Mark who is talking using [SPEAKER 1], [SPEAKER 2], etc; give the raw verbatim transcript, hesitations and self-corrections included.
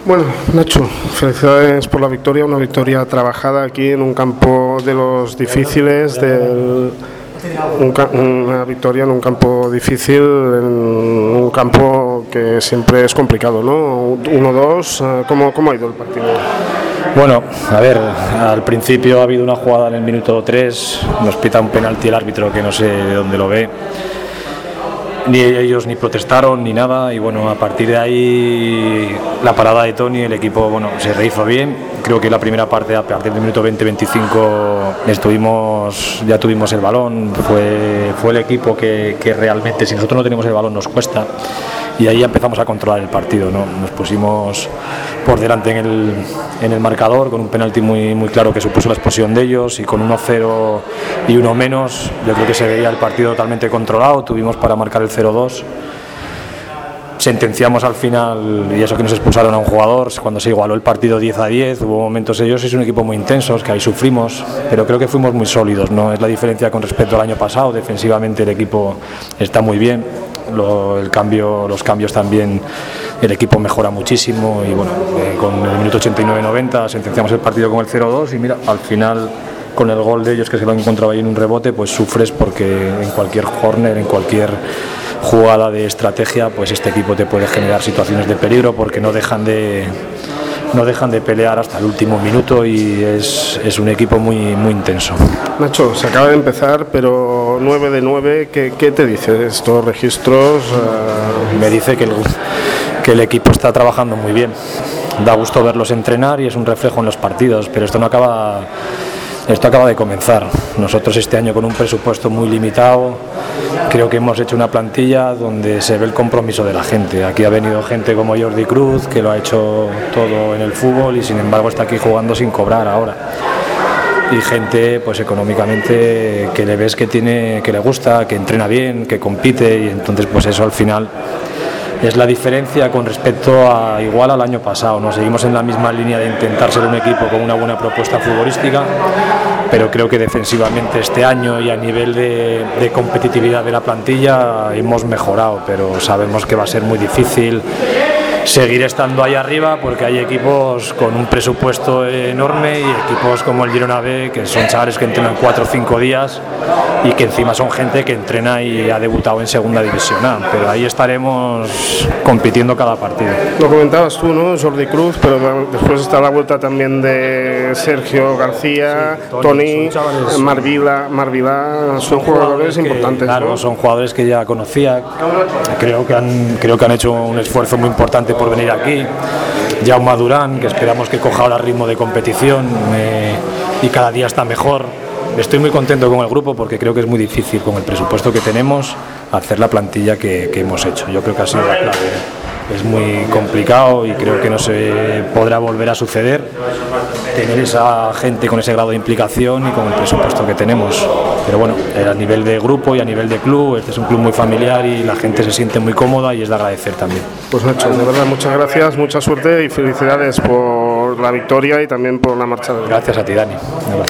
[SPEAKER 1] Bueno, Nacho, felicidades por la victoria, una victoria trabajada aquí en un campo de los difíciles, del, un, una victoria en un campo difícil, en un campo que siempre es complicado, ¿no? uno dos, ¿cómo, cómo ha ido el partido?
[SPEAKER 2] Bueno, a ver, al principio ha habido una jugada en el minuto tres, nos pita un penalti el árbitro que no sé de dónde lo ve. Ni ellos ni protestaron ni nada, y bueno, a partir de ahí la parada de Toni, el equipo bueno se rehizo bien. Creo que la primera parte, a partir del minuto veinte veinticinco, estuvimos, ya tuvimos el balón, fue, fue el equipo que, que realmente, si nosotros no tenemos el balón nos cuesta, y ahí empezamos a controlar el partido, ¿no? Nos pusimos por delante en el, en el marcador con un penalti muy, muy claro que supuso la expulsión de ellos, y con uno cero y uno menos yo creo que se veía el partido totalmente controlado. Tuvimos para marcar el cero dos, sentenciamos al final, y eso que nos expulsaron a un jugador cuando se igualó el partido diez a diez. Hubo momentos, ellos es un equipo muy intensos, que ahí sufrimos, pero creo que fuimos muy sólidos, ¿no? Es la diferencia con respecto al año pasado. Defensivamente el equipo está muy bien, Lo, el cambio, los cambios también, el equipo mejora muchísimo, y bueno, eh, con el minuto ochenta y nueve noventa sentenciamos el partido con el cero dos, y mira, al final con el gol de ellos, que se lo han encontrado ahí en un rebote, pues sufres, porque en cualquier córner, en cualquier jugada de estrategia, pues este equipo te puede generar situaciones de peligro, porque no dejan de no dejan de pelear hasta el último minuto, y es, es un equipo muy, muy intenso.
[SPEAKER 1] Nacho, se acaba de empezar, pero nueve de nueve, ¿qué, qué te dice estos registros? Uh...
[SPEAKER 2] Me dice que el, que el equipo está trabajando muy bien, da gusto verlos entrenar y es un reflejo en los partidos, pero esto no acaba... Esto acaba de comenzar. Nosotros este año, con un presupuesto muy limitado, creo que hemos hecho una plantilla donde se ve el compromiso de la gente. Aquí ha venido gente como Jordi Cruz, que lo ha hecho todo en el fútbol, y sin embargo está aquí jugando sin cobrar ahora. Y gente, pues económicamente, que le ves que tiene, que le gusta, que entrena bien, que compite, y entonces pues eso al final es la diferencia con respecto a igual al año pasado. Nos seguimos en la misma línea de intentar ser un equipo con una buena propuesta futbolística, pero creo que defensivamente este año y a nivel de, de competitividad de la plantilla hemos mejorado, pero sabemos que va a ser muy difícil seguir estando ahí arriba, porque hay equipos con un presupuesto enorme y equipos como el Girona B, que son chavales que entrenan cuatro o cinco días y que encima son gente que entrena y ha debutado en segunda división A, pero ahí estaremos compitiendo cada partido.
[SPEAKER 1] Lo comentabas tú, ¿no? Jordi Cruz, pero después está la vuelta también de Sergio García, sí, Toni, Toni Marvila, Marvila, son, son jugadores que, importantes.
[SPEAKER 2] Claro, ¿no? Son jugadores que ya conocía, creo que han, creo que han hecho un esfuerzo muy importante por venir aquí. Jaume Durán, que esperamos que coja ahora ritmo de competición, eh, y cada día está mejor. Estoy muy contento con el grupo, porque creo que es muy difícil, con el presupuesto que tenemos, hacer la plantilla que, que hemos hecho. Yo creo que ha sido la clave. Es muy complicado y creo que no se podrá volver a suceder tener esa gente con ese grado de implicación y con el presupuesto que tenemos. Pero bueno, a nivel de grupo y a nivel de club, este es un club muy familiar y la gente se siente muy cómoda, y es de agradecer también.
[SPEAKER 1] Pues Nacho, de verdad, muchas gracias, mucha suerte y felicidades por la victoria y también por la marcha.
[SPEAKER 2] Gracias a ti, Dani.